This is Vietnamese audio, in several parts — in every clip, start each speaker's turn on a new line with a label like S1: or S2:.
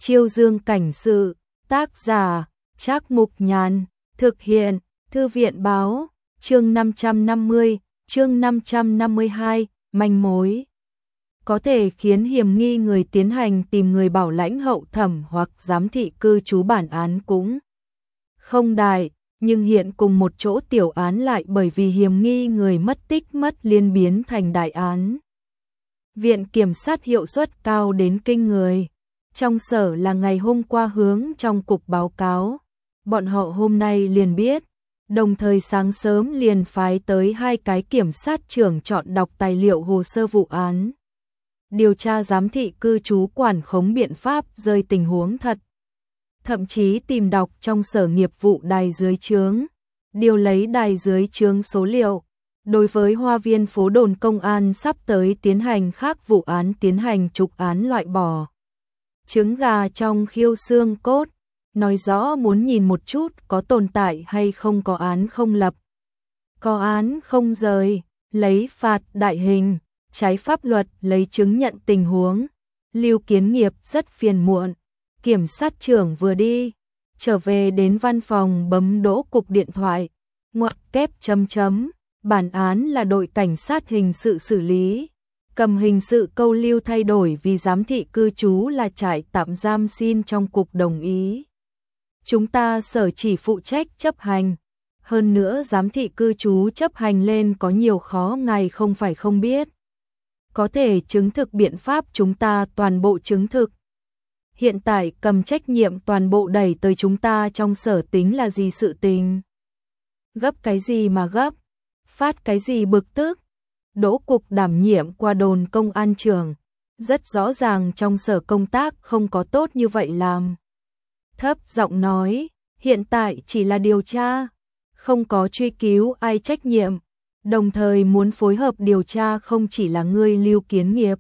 S1: Chiêu Dương cảnh sự, tác giả, Trác Mục Nhàn, thực hiện, Thư viện báo, chương 550, chương 552, manh mối. Có thể khiến hiểm nghi người tiến hành tìm người bảo lãnh hậu thẩm hoặc giám thị cư trú bản án cũng không đại, nhưng hiện cùng một chỗ tiểu án lại bởi vì hiểm nghi người mất tích mất liên biến thành đại án. Viện kiểm sát hiệu suất cao đến kinh người. Trong sở là ngày hôm qua hướng trong cục báo cáo, bọn họ hôm nay liền biết, đồng thời sáng sớm liền phái tới 2 cái kiểm sát trưởng chọn đọc tài liệu hồ sơ vụ án. Điều tra giám thị cư trú quản khống biện pháp rơi tình huống thật. Thậm chí tìm đọc trong sở nghiệp vụ đài dưới trướng, điều lấy đài dưới trướng số liệu. Đối với Hoa Viên phố đồn công an sắp tới tiến hành khác vụ án tiến hành trục án loại bỏ. Trứng gà trong khiêu xương cốt, nói rõ muốn nhìn một chút có tồn tại hay không có án không lập. Có án không rời, lấy phạt đại hình, trái pháp luật lấy chứng nhận tình huống. Lưu Kiến Nghiệp rất phiền muộn, kiểm sát trưởng vừa đi, trở về đến văn phòng bấm đỗ cục điện thoại, ngoặc kép chấm chấm, bản án là đội cảnh sát hình sự xử lý. Cầm hình sự câu lưu thay đổi vì giám thị cư trú là trại tạm giam xin trong cục đồng ý. Chúng ta sở chỉ phụ trách chấp hành. Hơn nữa giám thị cư trú chấp hành lên có nhiều khó ngài không phải không biết. Có thể chứng thực biện pháp chúng ta toàn bộ chứng thực. Hiện tại cầm trách nhiệm toàn bộ đẩy tới chúng ta trong sở tính là gì sự tình. Gấp cái gì mà gấp, phát cái gì bực tức. Đỗ cục đảm nhiệm qua đồn công an trưởng, rất rõ ràng trong sở công tác không có tốt như vậy làm. Thấp giọng nói, hiện tại chỉ là điều tra, không có truy cứu ai trách nhiệm, đồng thời muốn phối hợp điều tra không chỉ là ngươi Lưu Kiến Nghiệp.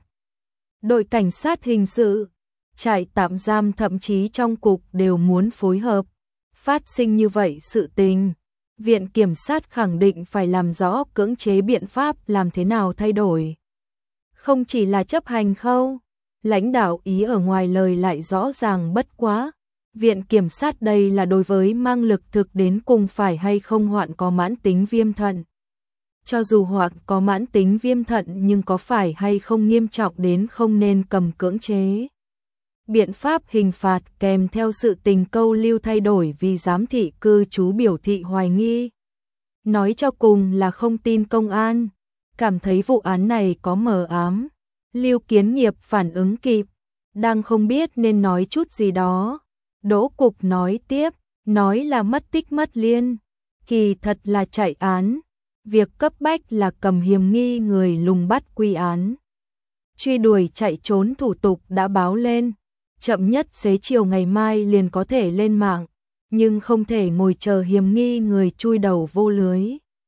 S1: Đội cảnh sát hình sự, trại tạm giam thậm chí trong cục đều muốn phối hợp. Phát sinh như vậy sự tình, Viện Kiểm sát khẳng định phải làm rõ cưỡng chế biện pháp làm thế nào thay đổi. Không chỉ là chấp hành khâu, lãnh đạo ý ở ngoài lời lại rõ ràng bất quá. Viện Kiểm sát đây là đối với mang lực thực đến cùng phải hay không hoạn có mãn tính viêm thận. Cho dù hoạn có mãn tính viêm thận nhưng có phải hay không nghiêm trọng đến không nên cầm cưỡng chế. Biện pháp hình phạt kèm theo sự tình câu lưu thay đổi vì giám thị cư trú biểu thị hoài nghi. Nói cho cùng là không tin công an, cảm thấy vụ án này có mờ ám. Lưu Kiến Nghiệp phản ứng kịp, đang không biết nên nói chút gì đó. Đỗ cục nói tiếp, nói là mất tích mất liên, kỳ thật là chạy án. Việc cấp bách là cầm hiểm nghi người lùng bắt quy án. Truy đuổi chạy trốn thủ tục đã báo lên. Chậm nhất xế chiều ngày mai liền có thể lên mạng, nhưng không thể ngồi chờ hiểm nghi người chui đầu vô lưới.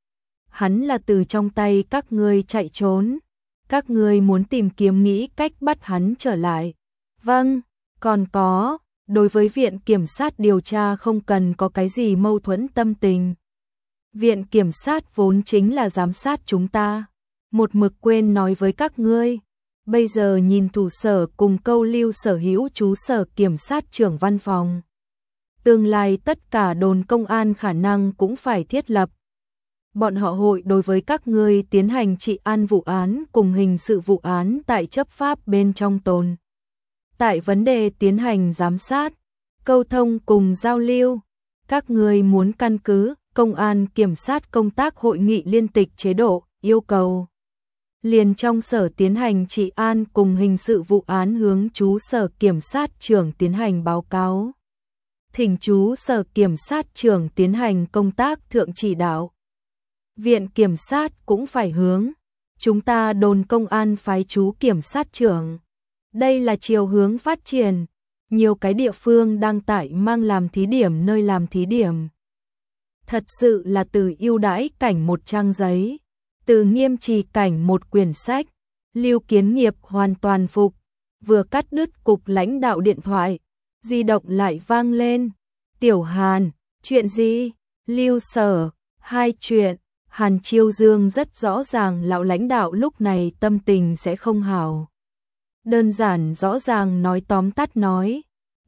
S1: Hắn là từ trong tay các ngươi chạy trốn, các ngươi muốn tìm kiếm nghĩ cách bắt hắn trở lại. Vâng, còn có, đối với Viện Kiểm sát điều tra không cần có cái gì mâu thuẫn tâm tình. Viện Kiểm sát vốn chính là giám sát chúng ta, một mực quên nói với các ngươi. Bây giờ nhìn thủ sở cùng câu lưu sở hữu chú sở kiểm sát trưởng văn phòng. Tương lai tất cả đồn công an khả năng cũng phải thiết lập. Bọn họ hội đối với các ngươi tiến hành trị an vụ án cùng hình sự vụ án tại chấp pháp bên trong tồn. Tại vấn đề tiến hành giám sát, câu thông cùng giao lưu, các ngươi muốn căn cứ công an kiểm sát công tác hội nghị liên tịch chế độ yêu cầu. Liền trong sở tiến hành trị an cùng hình sự vụ án hướng chú sở kiểm sát trưởng tiến hành báo cáo. Thỉnh chú sở kiểm sát trưởng tiến hành công tác thượng chỉ đạo. Viện Kiểm sát cũng phải hướng. Chúng ta đồn công an phái chú kiểm sát trưởng. Đây là chiều hướng phát triển. Nhiều cái địa phương đang tại mang làm thí điểm nơi làm thí điểm. Thật sự là từ ưu đãi cảnh một trang giấy. Từ nghiêm trì cảnh một quyển sách, Lưu Kiến Nghiệp hoàn toàn phục, vừa cắt đứt cục lãnh đạo điện thoại, di động lại vang lên. Tiểu Hàn, chuyện gì? Lưu Sở, 2 chuyện. Hàn Chiêu Dương rất rõ ràng lão lãnh đạo lúc này tâm tình sẽ không hảo. Đơn giản rõ ràng nói tóm tắt nói,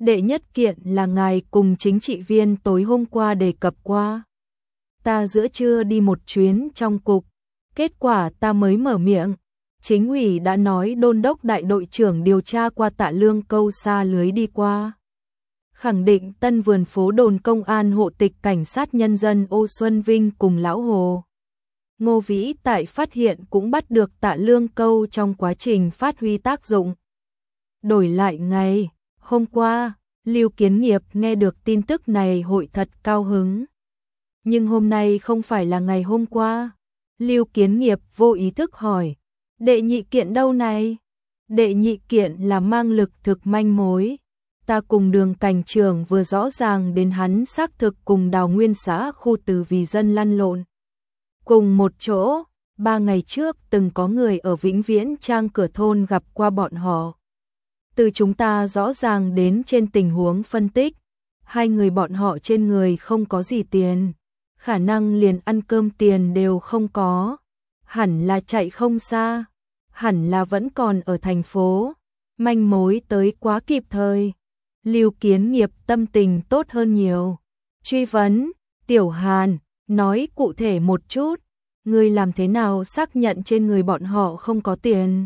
S1: Đệ nhất kiện là ngài cùng chính trị viên tối hôm qua đề cập qua. Ta giữa trưa đi một chuyến trong cục, kết quả ta mới mở miệng. Chính ủy đã nói đôn đốc đại đội trưởng điều tra qua Tạ Lương câu xa lưới đi qua. Khẳng định Tân Vườn Phố đồn công an hộ tịch cảnh sát nhân dân Ô Xuân Vinh cùng Lão Hồ Ngô Vĩ tại phát hiện cũng bắt được Tạ Lương câu trong quá trình phát huy tác dụng. Đổi lại ngày hôm qua, Lưu Kiến Nghiệp nghe được tin tức này hội thật cao hứng. Nhưng hôm nay không phải là ngày hôm qua. Lưu Kiến Nghiệp vô ý thức hỏi, đệ nhị kiện đâu này? Đệ nhị kiện là mang lực thực manh mối. Ta cùng Đường cảnh trưởng vừa rõ ràng đến hắn xác thực cùng Đào Nguyên xã khu từ vì dân lăn lộn cùng một chỗ. 3 ngày trước từng có người ở Vĩnh Viễn Trang cửa thôn gặp qua bọn họ. Từ chúng ta rõ ràng đến trên tình huống phân tích, hai người bọn họ trên người không có gì tiền, khả năng liền ăn cơm tiền đều không có, hẳn là chạy không xa, hẳn là vẫn còn ở thành phố. Manh mối tới quá kịp thời. Lưu Kiến Nghiệp tâm tình tốt hơn nhiều. Truy vấn, Tiểu Hàn, nói cụ thể một chút, ngươi làm thế nào xác nhận trên người bọn họ không có tiền?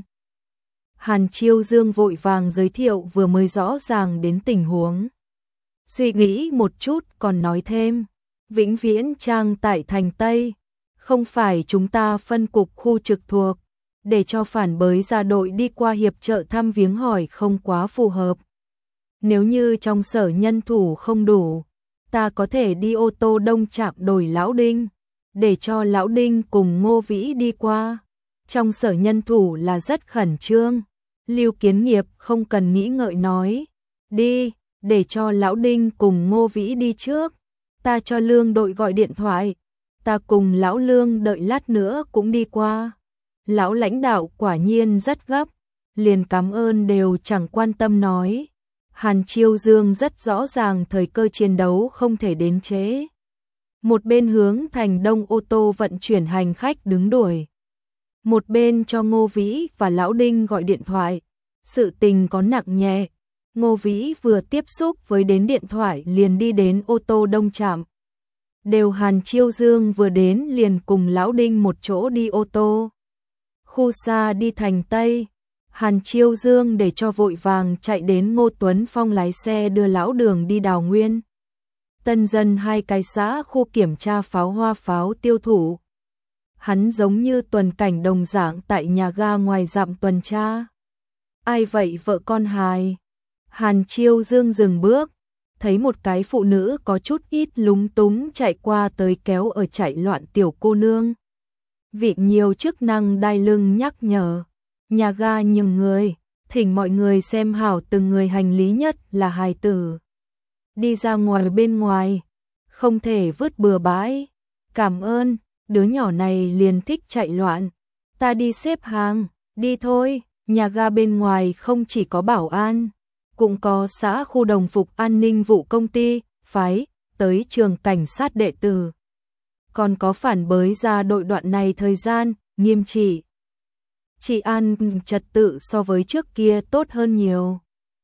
S1: Hàn Chiêu Dương vội vàng giới thiệu vừa mới rõ ràng đến tình huống. Suy nghĩ một chút còn nói thêm, Vĩnh Viễn Trang tại thành Tây, không phải chúng ta phân cục khu trực thuộc, để cho phản bới ra đội đi qua hiệp trợ thăm viếng hỏi không quá phù hợp. Nếu như trong sở nhân thủ không đủ, ta có thể đi ô tô Đông Trạm đổi Lão Đinh, để cho Lão Đinh cùng Ngô Vĩ đi qua. Trong sở nhân thủ là rất khẩn trương. Lưu Kiến Nghiệp không cần nghĩ ngợi nói, đi, để cho Lão Đinh cùng Ngô Vĩ đi trước. Ta cho Lương đội gọi điện thoại, ta cùng Lão Lương đợi lát nữa cũng đi qua. Lão lãnh đạo quả nhiên rất gấp, liền cảm ơn đều chẳng quan tâm nói. Hàn Chiêu Dương rất rõ ràng thời cơ chiến đấu không thể đến trễ. Một bên hướng thành Đông ô tô vận chuyển hành khách đứng đuổi, một bên cho Ngô Vĩ và Lão Đinh gọi điện thoại. Sự tình có nặng nhẹ, Ngô Vĩ vừa tiếp xúc với đến điện thoại liền đi đến ô tô Đông Trạm. Đều Hàn Chiêu Dương vừa đến liền cùng Lão Đinh một chỗ đi ô tô. Khu xa đi thành Tây, Hàn Chiêu Dương để cho vội vàng chạy đến Ngô Tuấn Phong lái xe đưa Lão Đường đi Đào Nguyên Tân Dân hai cái xã khu kiểm tra pháo hoa pháo tiêu thụ. Hắn giống như tuần cảnh đồng dạng tại nhà ga ngoài dặm tuần tra. Ai vậy vợ con Hài? Hàn Chiêu Dương dừng bước, thấy một cái phụ nữ có chút ít lúng túng chạy qua tới kéo ở chạy loạn tiểu cô nương. Vị nhiều chức năng đai lưng nhắc nhở, nhà ga nhường người, thỉnh mọi người xem hảo từng người hành lý nhất là hài tử. Đi ra ngoài bên ngoài, không thể vứt bừa bãi. Cảm ơn, đứa nhỏ này liền thích chạy loạn. Ta đi xếp hàng, đi thôi. Nhà ga bên ngoài không chỉ có bảo an, cũng có xã khu đồng phục an ninh vụ công ty, phái, tới trường cảnh sát đệ tử. Còn có phản bới ra đội đoạn này thời gian, nghiêm trị. Trị an trật tự so với trước kia tốt hơn nhiều.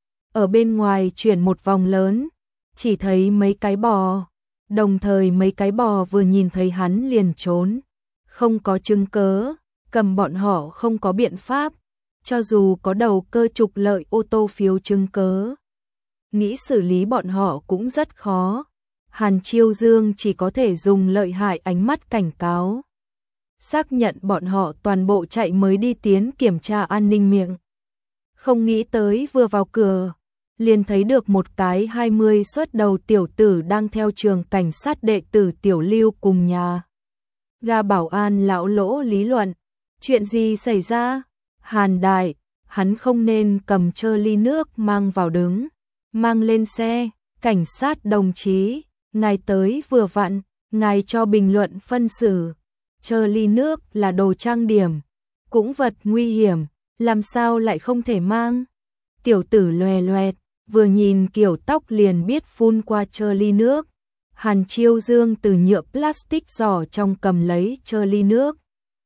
S1: Ở bên ngoài chuyển một vòng lớn, chỉ thấy mấy cái bò, đồng thời mấy cái bò vừa nhìn thấy hắn liền trốn. Không có chứng cớ, cầm bọn họ không có biện pháp. Cho dù có đầu cơ trục lợi ô tô phiếu chứng cớ, nghĩ xử lý bọn họ cũng rất khó. Hàn Chiêu Dương chỉ có thể dùng lợi hại ánh mắt cảnh cáo. Xác nhận bọn họ toàn bộ chạy mới đi tiến kiểm tra an ninh miệng. Không nghĩ tới vừa vào cửa, liền thấy được một cái 20 xuất đầu tiểu tử đang theo trường cảnh sát đệ tử Tiểu Lưu cùng nhà ga bảo an lão lỗ lý luận. Chuyện gì xảy ra? Hàn đại, hắn không nên cầm chơ ly nước mang vào đứng, mang lên xe. Cảnh sát đồng chí, ngài tới vừa vặn, ngài cho bình luận phân xử. Chơ ly nước là đồ trang điểm, cũng vật nguy hiểm, làm sao lại không thể mang? Tiểu tử loè loẹt, vừa nhìn kiểu tóc liền biết phun qua chơ ly nước. Hàn Chiêu Dương từ nhựa plastic giỏ trong cầm lấy chơ ly nước,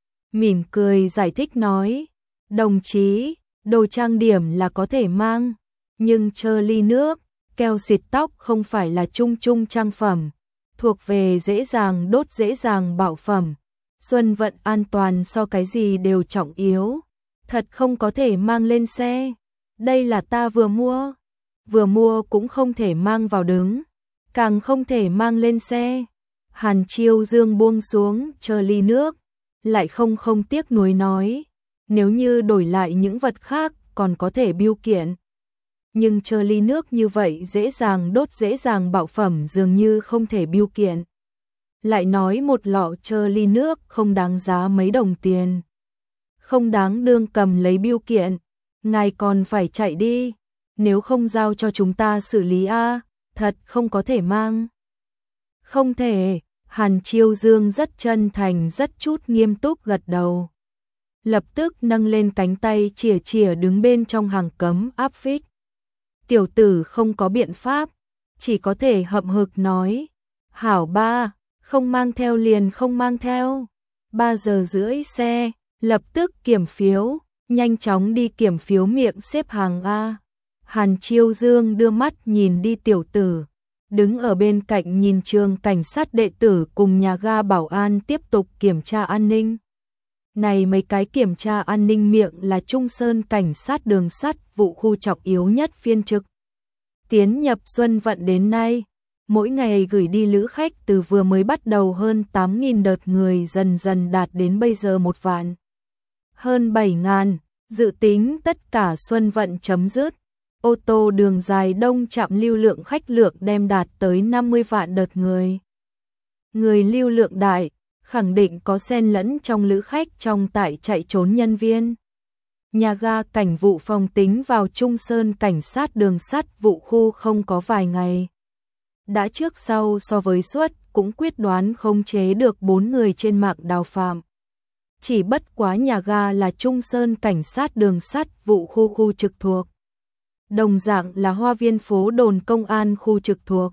S1: mỉm cười giải thích nói. Đồng chí, đồ trang điểm là có thể mang, nhưng chơ ly nước, Keo xịt tóc không phải là chung chung trang phẩm, thuộc về dễ dàng đốt dễ dàng bảo phẩm. Xuân vận an toàn so cái gì đều trọng yếu, thật không có thể mang lên xe. Đây là ta vừa mua cũng không thể mang vào đứng, càng không thể mang lên xe. Hàn Chiêu Dương buông xuống chờ ly nước, lại không tiếc nuối nói, nếu như đổi lại những vật khác còn có thể biêu kiện. Nhưng chờ ly nước như vậy dễ dàng đốt dễ dàng bạo phẩm dường như không thể biêu kiện. Lại nói một lọ chờ ly nước không đáng giá mấy đồng tiền. Không đáng đương cầm lấy biêu kiện, ngài còn phải chạy đi, nếu không giao cho chúng ta xử lý a, thật không có thể mang. Không thể, Hàn Chiêu Dương rất chân thành rất chút nghiêm túc gật đầu. Lập tức nâng lên cánh tay chìa chìa đứng bên trong hàng cấm áp phích. Tiểu tử không có biện pháp, chỉ có thể hậm hực nói, hảo ba, không mang theo liền không mang theo. 3 giờ rưỡi xe, lập tức kiểm phiếu, nhanh chóng đi kiểm phiếu miệng xếp hàng A. Hàn Chiêu Dương đưa mắt nhìn đi tiểu tử, đứng ở bên cạnh nhìn trường cảnh sát đệ tử cùng nhà ga bảo an tiếp tục kiểm tra an ninh. Này mấy cái kiểm tra an ninh miệng là Trung Sơn cảnh sát đường sắt vụ khu trọng yếu nhất phiên trực. Tiến nhập Xuân vận đến nay, mỗi ngày gửi đi lữ khách từ vừa mới bắt đầu hơn 8.000 đợt người dần dần đạt đến bây giờ 1 vạn. Hơn 7.000, dự tính tất cả Xuân vận chấm dứt. Ô tô đường dài đông trạm lưu lượng khách lượng đem đạt tới 50 vạn đợt người. Người lưu lượng đại, khẳng định có xen lẫn trong lữ khách trong tải chạy trốn nhân viên. Nhà ga cảnh vụ phòng tính vào Trung Sơn cảnh sát đường sắt vụ khu không có vài ngày. Đã trước sau so với suất cũng quyết đoán khống chế được 4 người trên mạng đào phạm. Chỉ bất quá nhà ga là Trung Sơn cảnh sát đường sắt vụ khu trực thuộc. Đồng dạng là Hoa Viên phố đồn công an khu trực thuộc.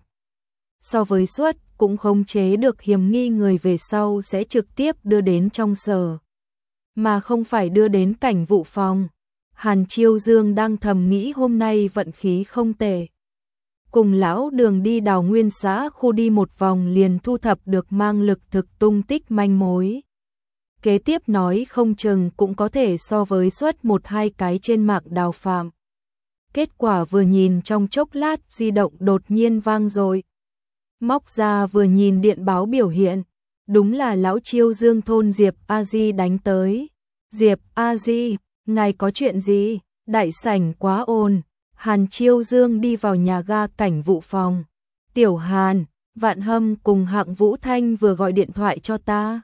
S1: So với suất cũng khống chế được hiểm nghi người về sau sẽ trực tiếp đưa đến trong sở, mà không phải đưa đến cảnh vụ phòng. Hàn Chiêu Dương đang thầm nghĩ hôm nay vận khí không tệ. Cùng lão Đường đi Đào Nguyên xã khu đi một vòng liền thu thập được mang lực thực tung tích manh mối. Kế tiếp nói không chừng cũng có thể so với suất 1-2 cái trên mạng đào phạm. Kết quả vừa nhìn trong chốc lát di động đột nhiên vang rồi. Móc ra vừa nhìn điện báo biểu hiện, đúng là lão Chiêu Dương thôn Diệp A Di đánh tới. Diệp A Di, ngài có chuyện gì? Đại sảnh quá ồn. Hàn Chiêu Dương đi vào nhà ga cảnh vụ phòng. Tiểu Hàn, Vạn Hâm cùng Hạng Vũ Thanh vừa gọi điện thoại cho ta.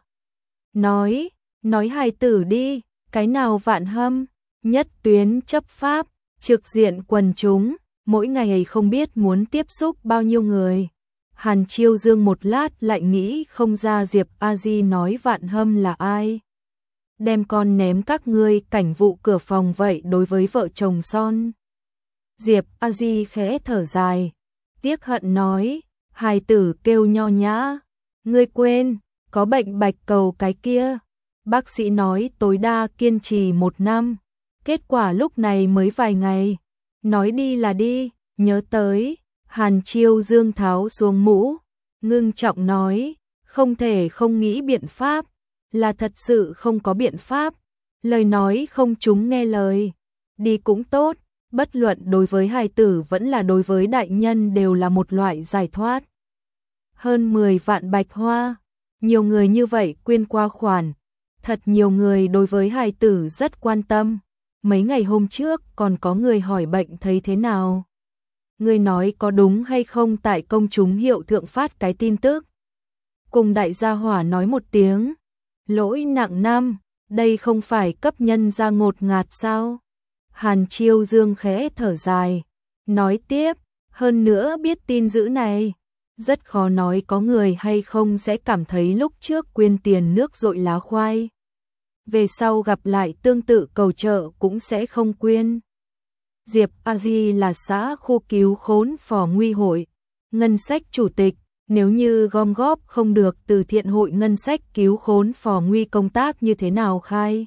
S1: Nói hài tử đi, cái nào Vạn Hâm? Nhất tuyến chấp pháp, trực diện quần chúng, mỗi ngày không biết muốn tiếp xúc bao nhiêu người. Hàn Chiêu Dương một lát lại nghĩ không ra Diệp A Di nói Vạn Hâm là ai. Đem con ném các ngươi cảnh vụ cửa phòng vậy đối với vợ chồng son. Diệp A Di khẽ thở dài, tiếc hận nói, hài tử kêu nho nhã, ngươi quên, có bệnh bạch cầu cái kia. Bác sĩ nói tối đa kiên trì 1 năm, kết quả lúc này mới vài ngày. Nói đi là đi, nhớ tới. Hàn Chiêu Dương tháo xuống mũ, ngưng trọng nói, không thể không nghĩ biện pháp, là thật sự không có biện pháp. Lời nói không chúng nghe lời, đi cũng tốt, bất luận đối với hài tử vẫn là đối với đại nhân đều là một loại giải thoát. Hơn 10 vạn bạch hoa, nhiều người như vậy quyên qua khoản, thật nhiều người đối với hài tử rất quan tâm. Mấy ngày hôm trước còn có người hỏi bệnh thấy thế nào. Ngươi nói có đúng hay không tại công chúng hiệu thượng phát cái tin tức. Cùng đại gia hỏa nói một tiếng, lỗi nặng năm, đây không phải cấp nhân ra ngột ngạt sao? Hàn Chiêu Dương khẽ thở dài, nói tiếp, hơn nữa biết tin dữ này, rất khó nói có người hay không sẽ cảm thấy lúc trước quyên tiền nước dội lá khoai. Về sau gặp lại tương tự cầu trợ cũng sẽ không quyên. Diệp A Di là xã khu cứu khốn phò nguy hội, ngân sách chủ tịch, nếu như gom góp không được từ thiện hội ngân sách cứu khốn phò nguy công tác như thế nào khai?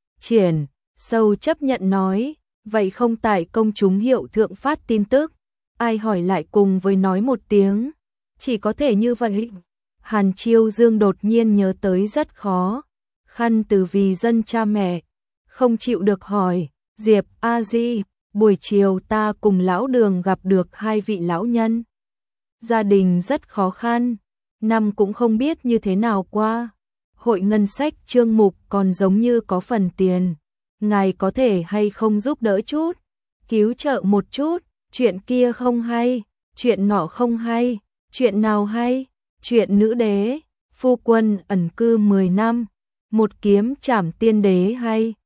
S1: Triển, sâu chấp nhận nói, vậy không tại công chúng hiệu thượng phát tin tức, ai hỏi lại cùng với nói một tiếng, chỉ có thể như vậy. Hàn Chiêu Dương đột nhiên nhớ tới rất khó khăn từ vì dân cha mẹ, không chịu được hỏi, Diệp A Di, buổi chiều ta cùng lão Đường gặp được hai vị lão nhân. Gia đình rất khó khăn, năm cũng không biết như thế nào qua. Hội ngân sách Trương Mục còn giống như có phần tiền, ngài có thể hay không giúp đỡ chút, cứu trợ một chút, chuyện kia không hay, chuyện nọ không hay, chuyện nào hay, chuyện nữ đế, phu quân ẩn cư 10 năm, một kiếm trảm tiên đế hay.